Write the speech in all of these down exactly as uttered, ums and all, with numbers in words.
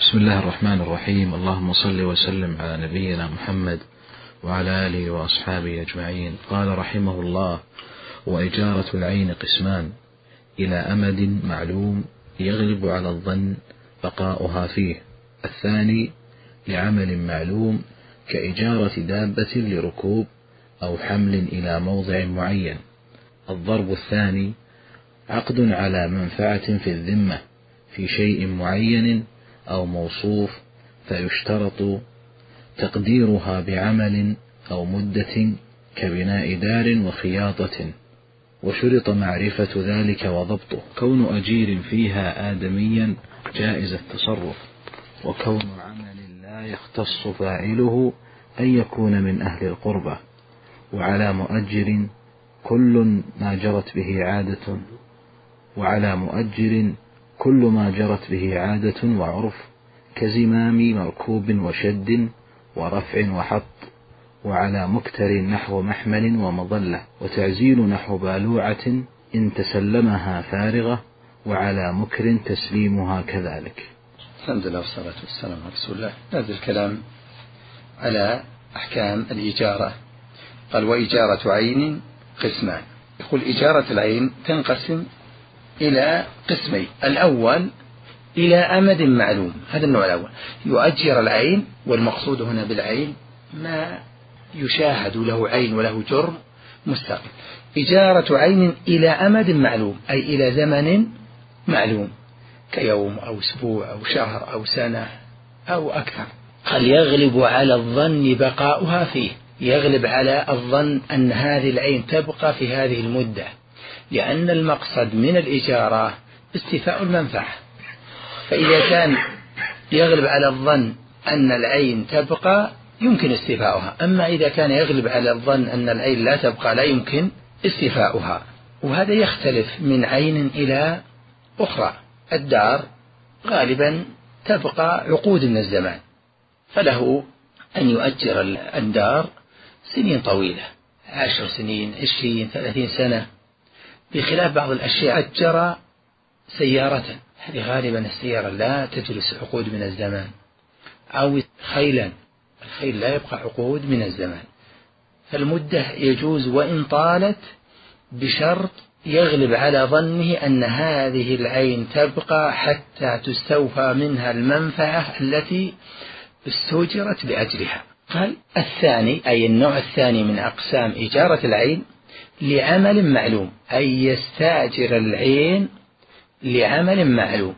بسم الله الرحمن الرحيم. اللهم صل وسلم على نبينا محمد وعلى آله وأصحابه أجمعين. قال رحمه الله: وإجارة العين قسمان: إلى أمد معلوم يغلب على الظن بقاؤها فيه. الثاني لعمل معلوم كإجارة دابة لركوب أو حمل إلى موضع معين. الضرب الثاني عقد على منفعة في الذمة في شيء معين أو موصوف، فيشترط تقديرها بعمل أو مدة كبناء دار وخياطة، وشرط معرفة ذلك وضبطه. كون أجير فيها آدميا جائز التصرف، وكون عمل لا يختص فاعله أن يكون من أهل القربة. وعلى مؤجر كل ما جرت به عادة وعلى مؤجر كل ما جرت به عادة وعرف، كزمام مركوب وشد ورفع وحط. وعلى مكتر نحو محمل ومظلة، وتعزيل نحو بالوعة إن تسلمها فارغة، وعلى مكر تسليمها كذلك. الحمد لله والصلاة والسلام على رسول الله. هذا الكلام على أحكام الإجارة. قال: وإجارة عين قسمان. يقول إجارة العين تنقسم إلى قسمين. الأول إلى أمد معلوم، هذا النوع الأول، يؤجر العين، والمقصود هنا بالعين ما يشاهد له عين وله جرم مستقل. إجارة عين إلى أمد معلوم أي إلى زمن معلوم، كيوم أو أسبوع أو شهر أو سنة أو أكثر. قال: يغلب على الظن بقاؤها فيه، يغلب على الظن أن هذه العين تبقى في هذه المدة، لأن المقصد من الإجارة استيفاء المنفعة. فإذا كان يغلب على الظن أن العين تبقى يمكن استيفاؤها، أما إذا كان يغلب على الظن أن العين لا تبقى لا يمكن استيفاؤها. وهذا يختلف من عين إلى أخرى. الدار غالبا تبقى عقود من الزمان، فله أن يؤجر الدار سنين طويلة، عشر سنين، عشرين، ثلاثين سنة، بخلاف بعض الأشياء. أجر سيارة، هذه غالبا السيارة لا تجلس عقود من الزمان. أو خيلا، الخيل لا يبقى عقود من الزمان. فالمدة يجوز وإن طالت، بشرط يغلب على ظنه أن هذه العين تبقى حتى تستوفى منها المنفعة التي استؤجرت لأجلها. قال: الثاني أي النوع الثاني من أقسام إجارة العين لعمل معلوم، أي يستأجر العين لعمل معلوم،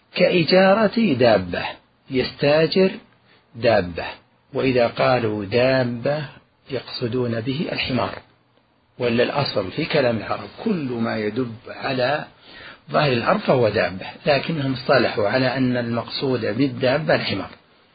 كإجارة دابة، يستأجر دابة. وإذا قالوا دابة يقصدون به الحمار، ولا الأصل في كلام العرب كل ما يدب على ظاهر الأرض فهو دابة، لكنهم اصطلحوا على أن المقصود بالدابة الحمار.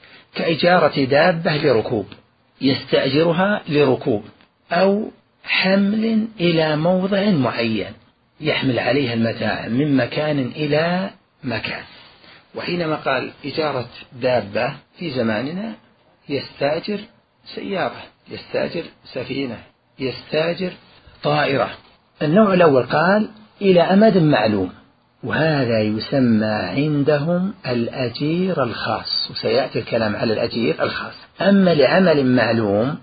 كإجارة دابة لركوب، يستأجرها لركوب أو حمل إلى موضع معين، يحمل عليها المتاع من مكان إلى مكان. وحينما قال إجارة دابة في زماننا، يستأجر سيارة، يستأجر سفينة، يستأجر طائرة. النوع الأول قال إلى أمد معلوم، وهذا يسمى عندهم الأجير الخاص، وسيأتي الكلام على الأجير الخاص. أما لعمل معلوم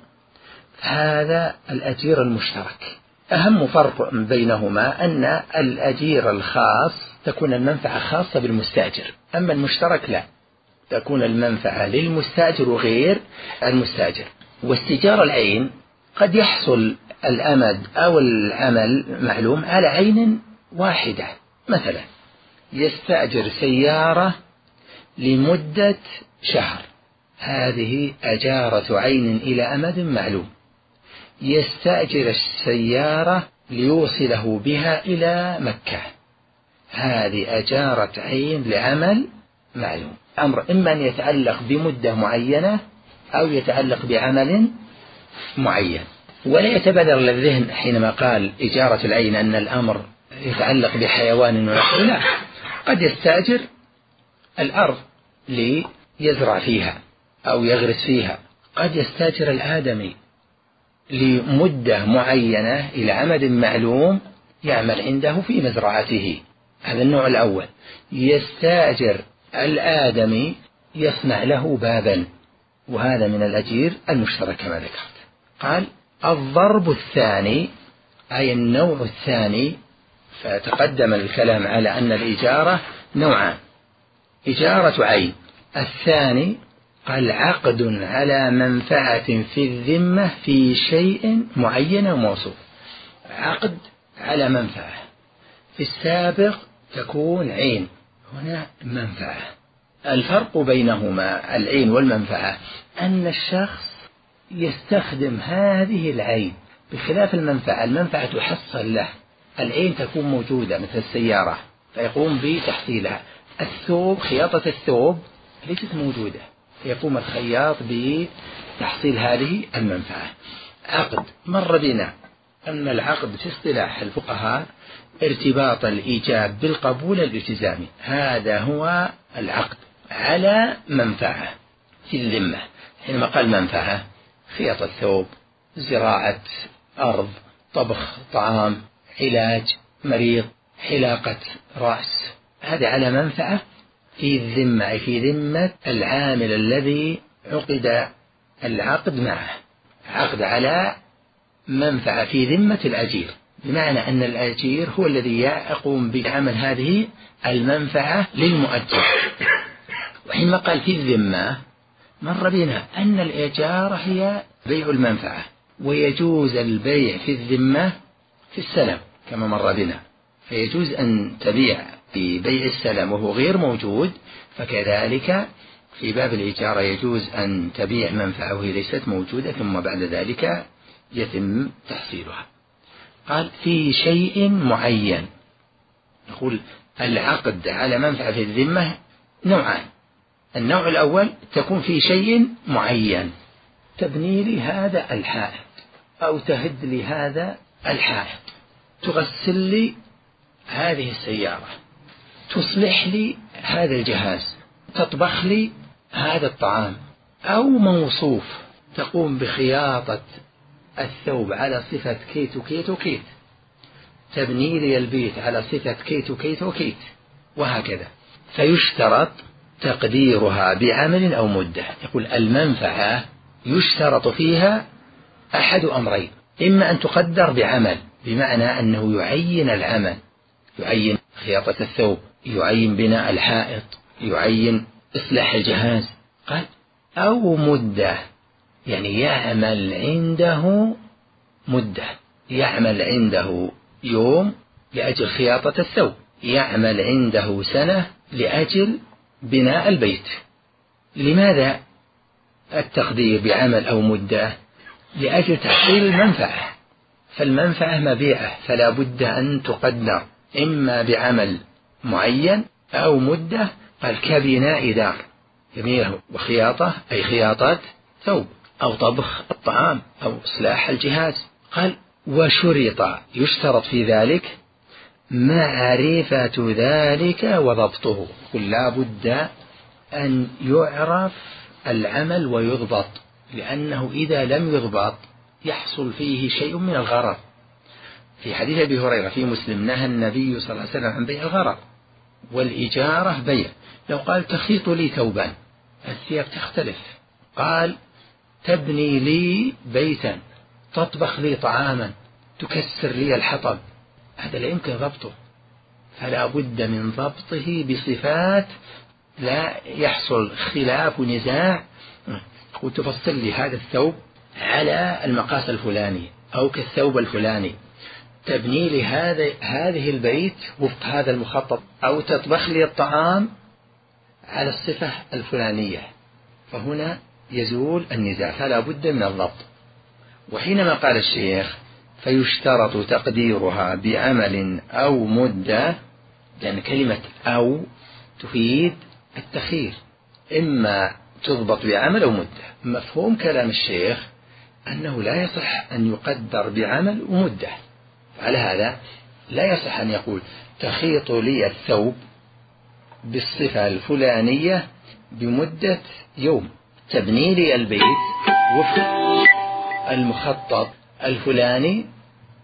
هذا الأجير المشترك. أهم فرق بينهما أن الأجير الخاص تكون المنفعة خاصة بالمستأجر، أما المشترك لا، تكون المنفعة للمستأجر وغير المستأجر. واستئجار العين قد يحصل الأمد أو العمل معلوم على عين واحدة. مثلا يستأجر سيارة لمدة شهر، هذه أجارة عين إلى أمد معلوم. يستأجر السيارة ليوصله بها إلى مكة، هذه أجارة عين لعمل معلوم. أمر إما أن يتعلق بمدة معينة أو يتعلق بعمل معين. ولا يتبادر للذهن حينما قال إجارة العين أن الأمر يتعلق بحيوان ونحو، لا، قد يستأجر الأرض ليزرع فيها أو يغرس فيها، قد يستأجر الآدمي لمدة معينة إلى عمد معلوم يعمل عنده في مزرعته. هذا النوع الأول. يستأجر الآدمي يصنع له بابا، وهذا من الأجير المشترك كما ذكرت. قال الضرب الثاني أي النوع الثاني، فتقدم الكلام على أن الإجارة نوعان: إجارة عين. الثاني قال عقد على منفعة في الذمة في شيء معين وموصوف. عقد على منفعة، في السابق تكون عين، هنا منفعة. الفرق بينهما العين والمنفعة أن الشخص يستخدم هذه العين بخلاف المنفعة. المنفعة تحصل له، العين تكون موجودة مثل السيارة فيقوم بتحصيلها. الثوب، خياطة الثوب ليست موجودة، يقوم الخياط بتحصيل هذه المنفعة. عقد مر بنا أن العقد في اصطلاح الفقهاء ارتباط الإيجاب بالقبول الالتزامي، هذا هو العقد على منفعة في الذمة. حينما قال منفعة: خياطة ثوب، زراعة أرض، طبخ طعام، علاج مريض، حلاقة رأس، هذا على منفعة في الذمة، أي في ذمة العامل الذي عقد العقد معه. عقد على منفعة في ذمة الأجير، بمعنى أن الأجير هو الذي يقوم بعمل هذه المنفعة للمؤجر. وحينما قال في الذمة مر بنا أن الإجارة هي بيع المنفعة، ويجوز البيع في الذمة في السلم كما مر بنا، فيجوز أن تبيع في بيع السلم وهو غير موجود، فكذلك في باب الإجارة يجوز أن تبيع منفعة وهي ليست موجودة ثم بعد ذلك يتم تحصيلها. قال في شيء معين. نقول العقد على منفعة في الذمة نوعان: النوع الأول تكون في شيء معين، تبني لي هذا الحائط أو تهد لي هذا الحائط، تغسل لي هذه السيارة، تصلح لي هذا الجهاز، تطبخ لي هذا الطعام. أو موصوف تقوم بخياطة الثوب على صفة كيت وكيت وكيت، تبني لي البيت على صفة كيت وكيت وكيت، وهكذا. فيشترط تقديرها بعمل أو مدة. يقول المنفعة يشترط فيها أحد أمرين: إما أن تقدر بعمل، بمعنى أنه يعين العمل، يعين خياطة الثوب، يعين بناء الحائط، يعين إصلاح الجهاز. قال أو مدة، يعني يعمل عنده مدة، يعمل عنده يوم لأجل خياطة الثوب، يعمل عنده سنة لأجل بناء البيت. لماذا التقدير بعمل أو مدة؟ لأجل تحصيل المنفعة، فالمنفعة مبيعة فلا بد أن تقدر إما بعمل معين أو مدة. قال كبناء دار، جميله، وخياطة أي خياطة ثوب، أو طبخ الطعام، أو إصلاح الجهاز. قال وشرط، يشترط في ذلك معرفة ذلك وضبطه. قل لا بد أن يعرف العمل ويضبط، لأنه إذا لم يضبط يحصل فيه شيء من الغرر. في حديث أبي هريرة في مسلم نهى النبي صلى الله عليه وسلم عن بيع الغرر، والإجارة بيع. لو قال تخيط لي ثوبا، الثياب تختلف. قال تبني لي بيتا، تطبخ لي طعاما، تكسر لي الحطب، هذا لا يمكن ضبطه، فلا بد من ضبطه بصفات لا يحصل خلاف ونزاع. وتفصل لي هذا الثوب على المقاس الفلاني أو كالثوب الفلاني، تبني لي هذا هذه البيت وفق هذا المخطط، أو تطبخ لي الطعام على الصفة الفلانية، فهنا يزول النزاع، فلا بد من الضبط. وحينما قال الشيخ فيشترط تقديرها بعمل أو مدة، لأن كلمة أو تفيد التخيير، إما تضبط بعمل أو مدة. مفهوم كلام الشيخ أنه لا يصح أن يقدر بعمل ومدة، على هذا لا يصح أن يقول تخيط لي الثوب بالصفة الفلانية بمدة يوم، تبني لي البيت وفق المخطط الفلاني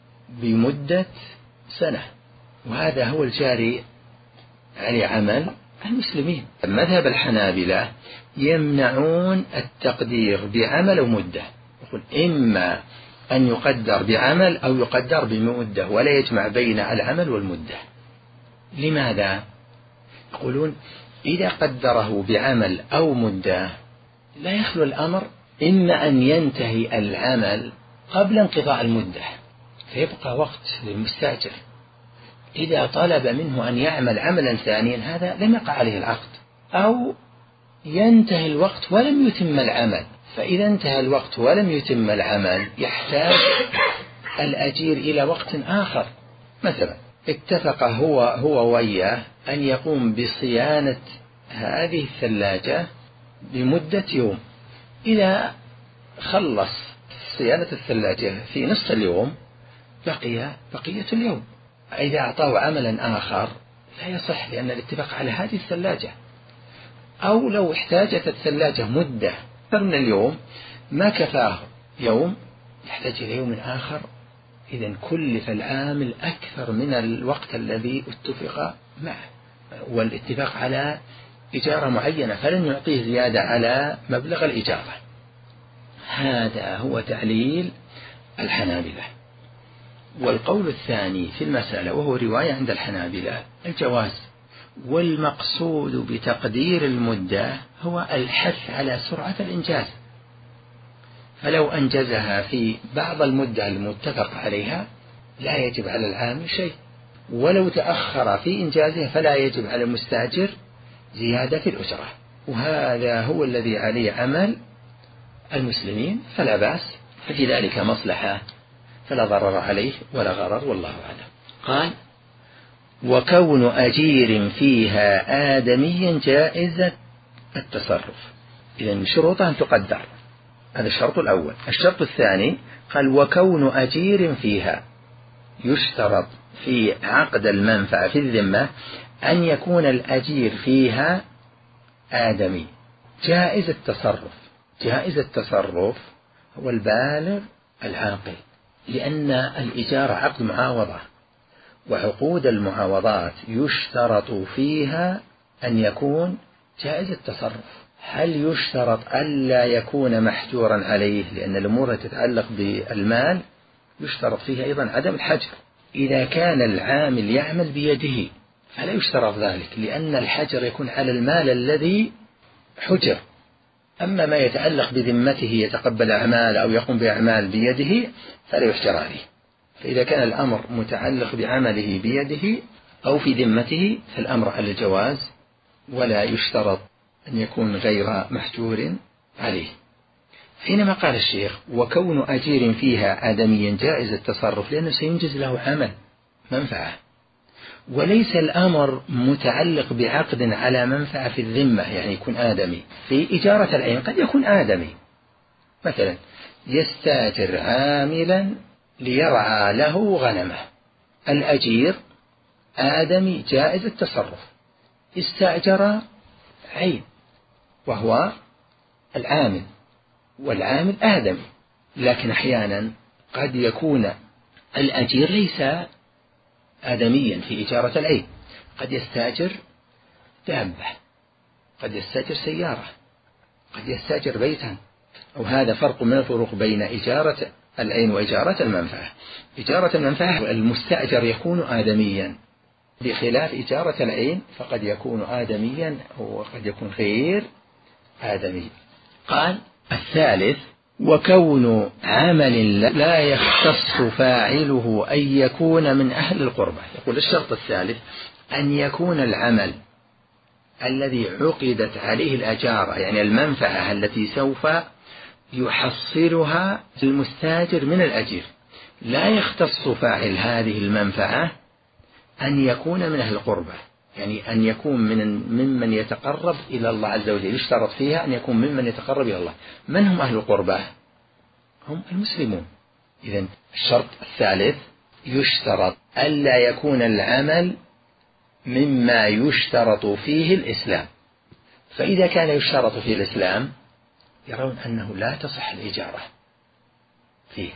بمدة سنة، وهذا هو الجاري عليه عمل المسلمين. مذهب الحنابلة يمنعون التقدير بعمل ومدة، يقول إما أن يقدر بعمل أو يقدر بمدة، ولا يجمع بين العمل والمدة. لماذا؟ يقولون إذا قدره بعمل أو مدة لا يخلو الأمر إما أن ينتهي العمل قبل انقضاء المدة فيبقى وقت للمستأجر، إذا طلب منه أن يعمل عملا ثانيا هذا لم يقع عليه العقد، أو ينتهي الوقت ولم يتم العمل، فإذا انتهى الوقت ولم يتم العمل يحتاج الأجير إلى وقت آخر. مثلا اتفق هو هو وياه أن يقوم بصيانة هذه الثلاجة لمدة يوم، إذا خلص صيانة الثلاجة في نصف اليوم بقي بقية اليوم. إذا أعطاه عملا آخر لا يصح لأن الاتفاق على هذه الثلاجة. أو لو احتاجت الثلاجة مدة أكثر من اليوم ما كفاه يوم يحتاج إلى يوم آخر، إذن كلف العامل أكثر من الوقت الذي اتفق معه، والاتفاق على إجارة معينة فلن يعطيه زيادة على مبلغ الإجارة. هذا هو تعليل الحنابلة. والقول الثاني في المسألة وهو رواية عند الحنابلة الجواز، والمقصود بتقدير المدة هو الحث على سرعة الإنجاز، فلو أنجزها في بعض المدة المتفق عليها لا يجب على العامل شيء، ولو تأخر في إنجازها فلا يجب على المستأجر زيادة في الأجرة. وهذا هو الذي عليه عمل المسلمين فلا بأس، ففي ذلك مصلحة فلا ضرر عليه ولا غرر، والله أعلم. قال وكون أجير فيها آدميا جائزة التصرف، إذن شروطها أن تقدر، هذا الشرط الأول. الشرط الثاني قال وكون أجير فيها، يشترط في عقد المنفعة في الذمة أن يكون الأجير فيها آدمي جائز التصرف. جائز التصرف هو البالغ العاقل، لأن الإجارة عقد معاوضة، وعقود المعاوضات يشترط فيها أن يكون جائز التصرف. هل يشترط ألا يكون محجورا عليه؟ لأن الأمور تتعلق بالمال يشترط فيها أيضا عدم الحجر. إذا كان العامل يعمل بيده فلا يشترط ذلك، لأن الحجر يكون على المال الذي حجر. أما ما يتعلق بذمته يتقبل أعمال أو يقوم بأعمال بيده فلا يحجر عليه. فإذا كان الأمر متعلق بعمله بيده أو في ذمته فالأمر على الجواز ولا يشترط أن يكون غير محجور عليه. حينما قال الشيخ وكون أجير فيها آدميا جائز التصرف، لأنه سينجز له عمل منفعة، وليس الأمر متعلق بعقد على منفعة في الذمة يعني يكون آدمي. في إجارة العين قد يكون آدمي، مثلا يستأجر عاملا ليرعى له غنمه، الأجير آدمي جائز التصرف، استأجر عين وهو العامل، والعامل آدمي. لكن أحيانا قد يكون الأجير ليس آدميا في إجارة العين، قد يستأجر دابة، قد يستأجر سيارة، قد يستأجر بيتا. وهذا فرق من الفروق بين إجارة العين وإجارة المنفعة. إجارة المنفعة المستأجر يكون آدميا، بخلاف إجارة العين فقد يكون آدميا وقد يكون غير آدمي. قال الثالث وكون عمل لا يختص فاعله أن يكون من أهل القربة. يقول الشرط الثالث أن يكون العمل الذي عقدت عليه الأجارة يعني المنفعة التي سوف يحصلها المستاجر من الأجير لا يختص فاعل هذه المنفعة أن يكون من أهل القربة، يعني أن يكون من ممن يتقرب إلى الله عز وجل. يشترط فيها أن يكون ممن يتقرب إلى الله. من هم أهل القربة؟ هم المسلمون. إذن الشرط الثالث يشترط ألا يكون العمل مما يشترط فيه الإسلام، فإذا كان يشترط فيه الإسلام يرون أنه لا تصح الإجارة فيه.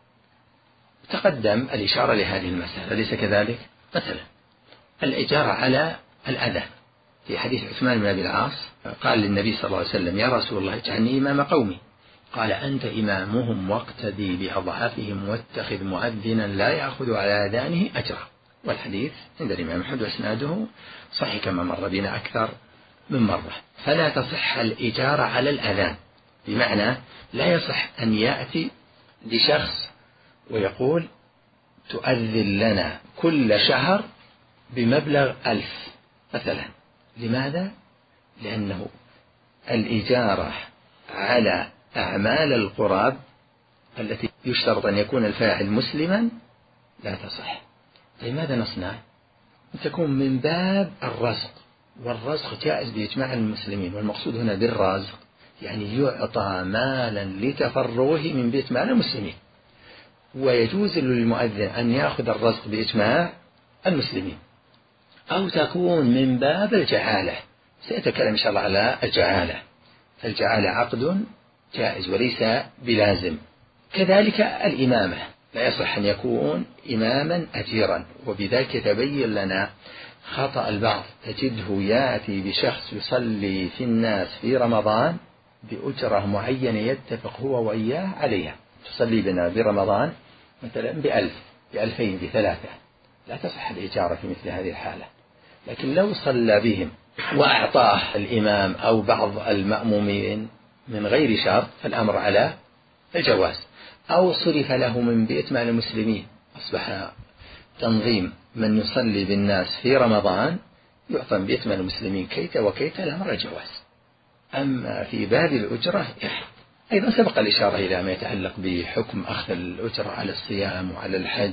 تقدم الإشارة لهذه المسألة، أليس كذلك؟ مثلا الإجارة على الأذى، في حديث عثمان بن أبي العاص قال للنبي صلى الله عليه وسلم: يا رسول الله اجعلني إمام قومي. قال: أنت إمامهم واقتدي بأضعافهم واتخذ مؤذنا لا يأخذ على آذانه أجرا. والحديث عند الإمام أحمد وإسناده صحيح كما مر بنا أكثر من مرة. فلا تصح الإجارة على الأذان، بمعنى لا يصح أن يأتي لشخص ويقول: تؤذن لنا كل شهر بمبلغ ألف مثلا. لماذا؟ لأنه الإجارة على أعمال القراب التي يشترط أن يكون الفاعل مسلما لا تصح. لماذا نصنع؟ تكون من باب الرزق، والرزق جائز بإجماع المسلمين، والمقصود هنا بالرزق يعني يعطى مالا لتفرغه من بيت مال المسلمين، ويجوز للمؤذن أن يأخذ الرزق بإجماع المسلمين، أو تكون من باب الجعالة. سيتكلم إن شاء الله على الجعالة، فالجعالة عقد جائز وليس بلازم. كذلك الإمامة لا يصح أن يكون إماما أجيرا، وبذلك يتبين لنا خطأ البعض. تجده يأتي بشخص يصلي في الناس في رمضان بأجرة معينة يتفق هو وإياه عليها، تصلي بنا برمضان مثلا بألف بألفين بثلاثة، لا تصح الإجارة في مثل هذه الحالة. لكن لو صلى بهم وأعطاه الإمام أو بعض المأمومين من غير شرط فالأمر على الجواز، أو صرف له من بيت مال المسلمين، أصبح تنظيم من يصلي بالناس في رمضان يعطى من بيت مال المسلمين كيت وكيت، الأمر الجواز. أما في باب الأجرة أيضا سبق الإشارة إلى ما يتعلق بحكم أخذ الأجرة على الصيام وعلى الحج.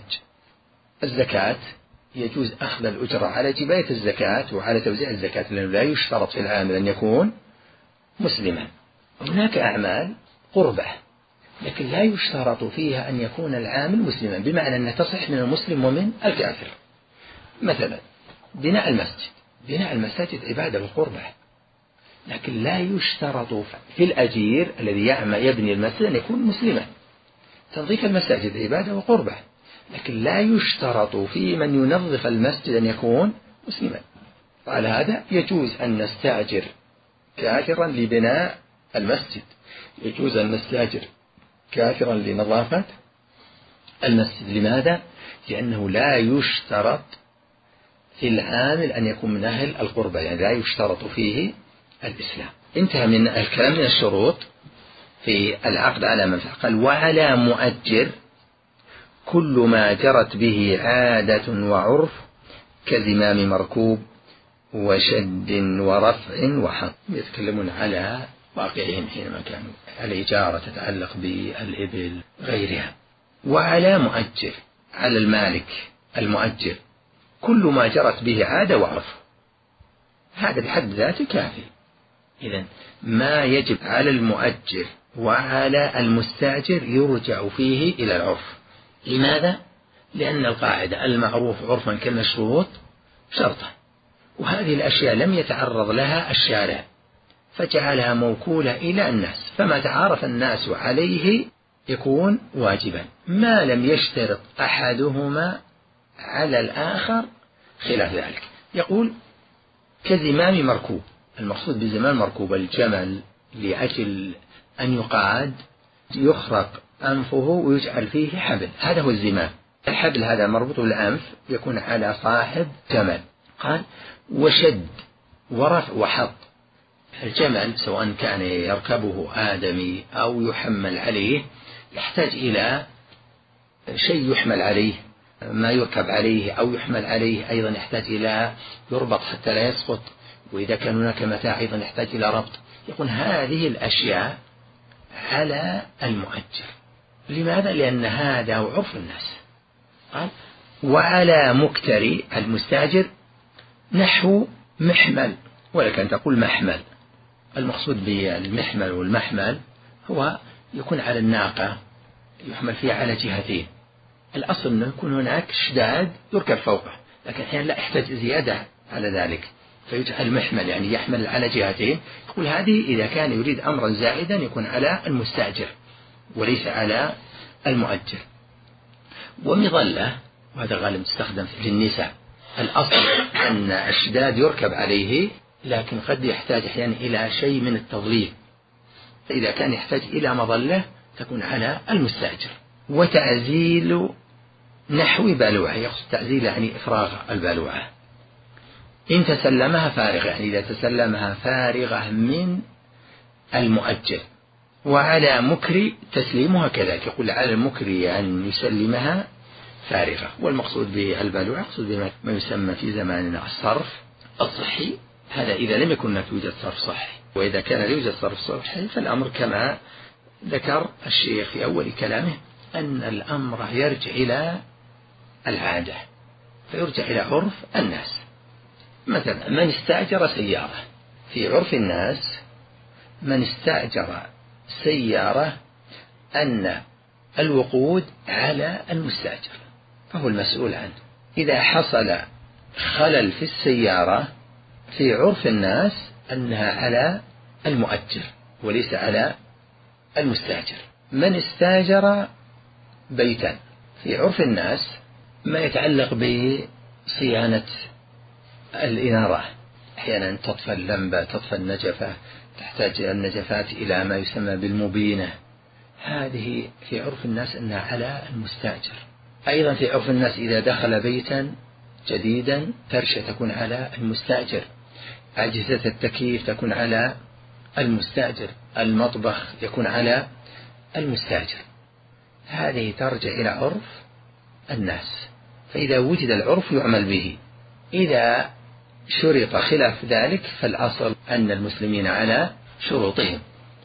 الزكاة يجوز أخذ الأجرة على جباية الزكاة وعلى توزيع الزكاة، لأنه لا يشترط في العامل أن يكون مسلما. هناك أعمال قربة لكن لا يشترط فيها أن يكون العامل مسلما، بمعنى أنها تصح من المسلم ومن الكافر. مثلا بناء المسجد، بناء المساجد عبادة وقربة، لكن لا يشترط في الأجير الذي يعمل يبني المسجد أن يكون مسلما. تنظيف المساجد عبادة وقربة، لكن لا يشترط في من ينظف المسجد أن يكون مسلما. وعلى هذا يجوز أن نستأجر كافرا لبناء المسجد، يجوز أن نستأجر كافرا لنظافة المسجد. لماذا؟ لأنه لا يشترط في العامل أن يكون من أهل القربة، يعني لا يشترط فيه الإسلام. انتهى من الكلام من الشروط في العقد على منفعة. قال: وعلى مؤجر كل ما جرت به عادة وعرف كزمام مركوب وشد ورفع وحط. يتكلمون على واقعهم حينما كانوا على إجارة تتعلق بالإبل غيرها. وعلى مؤجر، على المالك المؤجر كل ما جرت به عادة وعرف، هذا بحد ذاته كافي. إذن ما يجب على المؤجر وعلى المستأجر يرجع فيه إلى العرف. لماذا؟ لأن القاعدة المعروف عرفا كالمشروط شرطا، وهذه الأشياء لم يتعرض لها الشارع فجعلها موكولة إلى الناس، فما تعارف الناس عليه يكون واجبا ما لم يشترط أحدهما على الآخر خلاف ذلك. يقول: كزمام مركوب. المقصود بزمام مركوب الجمل لأجل أن يقعد يخرق أنفه ويجعل فيه حبل، هذا هو الزمام. الحبل هذا مربوط بالأنف يكون على صاحب جمل. قال: وشد ورفع وحط. الجمل سواء كان يركبه آدمي أو يحمل عليه يحتاج إلى شيء يحمل عليه، ما يركب عليه أو يحمل عليه أيضا يحتاج إلى يربط حتى لا يسقط، وإذا كان هناك متاع أيضا يحتاج إلى ربط. يقول هذه الأشياء على المؤجر. لماذا؟ لأن هذا هو عرف الناس. قال: وعلى مكتري المستأجر نحو محمل، ولك أن تقول محمل. المقصود بالمحمل والمحمل هو يكون على الناقة يحمل فيها على جهتين. الأصل أنه يكون هناك شداد يركب فوقه، لكن أحيانا لا يحتاج زيادة على ذلك فيجعل محمل يعني يحمل على جهتين. يقول هذه إذا كان يريد أمرا زائدا يكون على المستأجر وليس على المؤجر. ومظلة، وهذا غالب تستخدم في النساء. الأصل أن الشداد يركب عليه لكن قد يحتاج أحيانا إلى شيء من التظليل، فإذا كان يحتاج إلى مظلة تكون على المستأجر. وتعزيل نحو بالوعة، يقصد تعزيل يعني إفراغ البالوعة، إن تسلمها فارغة، يعني إذا تسلمها فارغة من المؤجر. وعلى مكر تسليمها كذلك، يقول على المكر أن يسلمها فارغة. والمقصود بالبالوعة يقصد بما يسمى في زماننا الصرف الصحي، هذا إذا لم يكن هناك يوجد صرف صحي. وإذا كان لا يوجد صرف صحي فالأمر كما ذكر الشيخ في أول كلامه أن الأمر يرجع إلى العادة، فيرجع إلى عرف الناس. مثلا من استأجر سيارة، في عرف الناس من استأجر سيارة أن الوقود على المستأجر فهو المسؤول عنه. إذا حصل خلل في السيارة في عرف الناس أنها على المؤجر وليس على المستأجر. من استأجر بيتا، في عرف الناس ما يتعلق بصيانة الإنارة، أحيانا تطفى اللمبة، تطفى النجفة، تحتاج النجفات إلى ما يسمى بالمبينة، هذه في عرف الناس أنها على المستأجر. أيضا في عرف الناس إذا دخل بيتا جديدا فرشة تكون على المستأجر، أجهزة التكييف تكون على المستأجر، المطبخ يكون على المستأجر. هذه ترجع إلى عرف الناس، فإذا وجد العرف يعمل به. إذا شرط خلاف ذلك فالأصل أن المسلمين على شروطهم.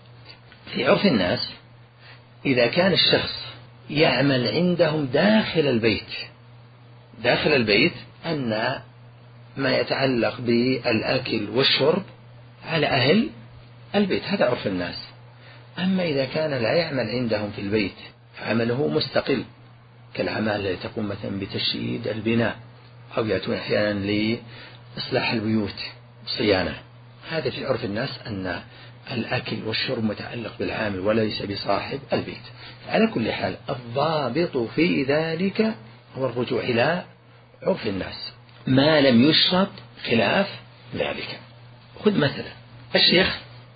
في عرف الناس إذا كان الشخص يعمل عندهم داخل البيت، داخل البيت أن ما يتعلق بالأكل والشرب على أهل البيت، هذا عرف الناس. أما إذا كان لا يعمل عندهم في البيت فعمله مستقل، كالعمال التي تقوم مثلا بتشييد البناء أو يأتون أحيانا لإصلاح البيوت صيانة، هذا في عرف الناس أن الأكل والشرب متعلق بالعامل وليس بصاحب البيت. على كل حال الضابط في ذلك هو الرجوع إلى عرف الناس ما لم يشرط خلاف ذلك. خذ مثلا الشيخ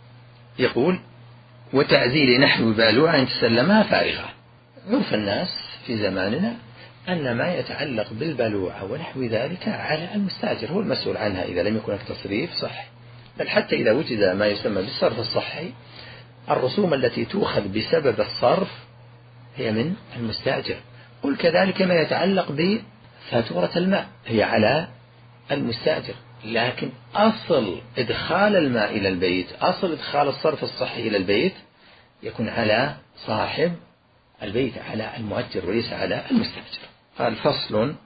يقول وتعزيل نحو بالوعة أن تسلمها فارغة. عرف الناس في زماننا أن ما يتعلق بالبلوعة ونحو ذلك على المستأجر، هو المسؤول عنها إذا لم يكن هناك تصريف صحي، بل حتى إذا وجد ما يسمى بالصرف الصحي الرسوم التي تؤخذ بسبب الصرف هي من المستأجر. قل كذلك ما يتعلق بفاتورة الماء هي على المستأجر، لكن أصل إدخال الماء إلى البيت، أصل إدخال الصرف الصحي إلى البيت يكون على صاحب البيت، على المؤجر وليس على المستأجر. قال فصل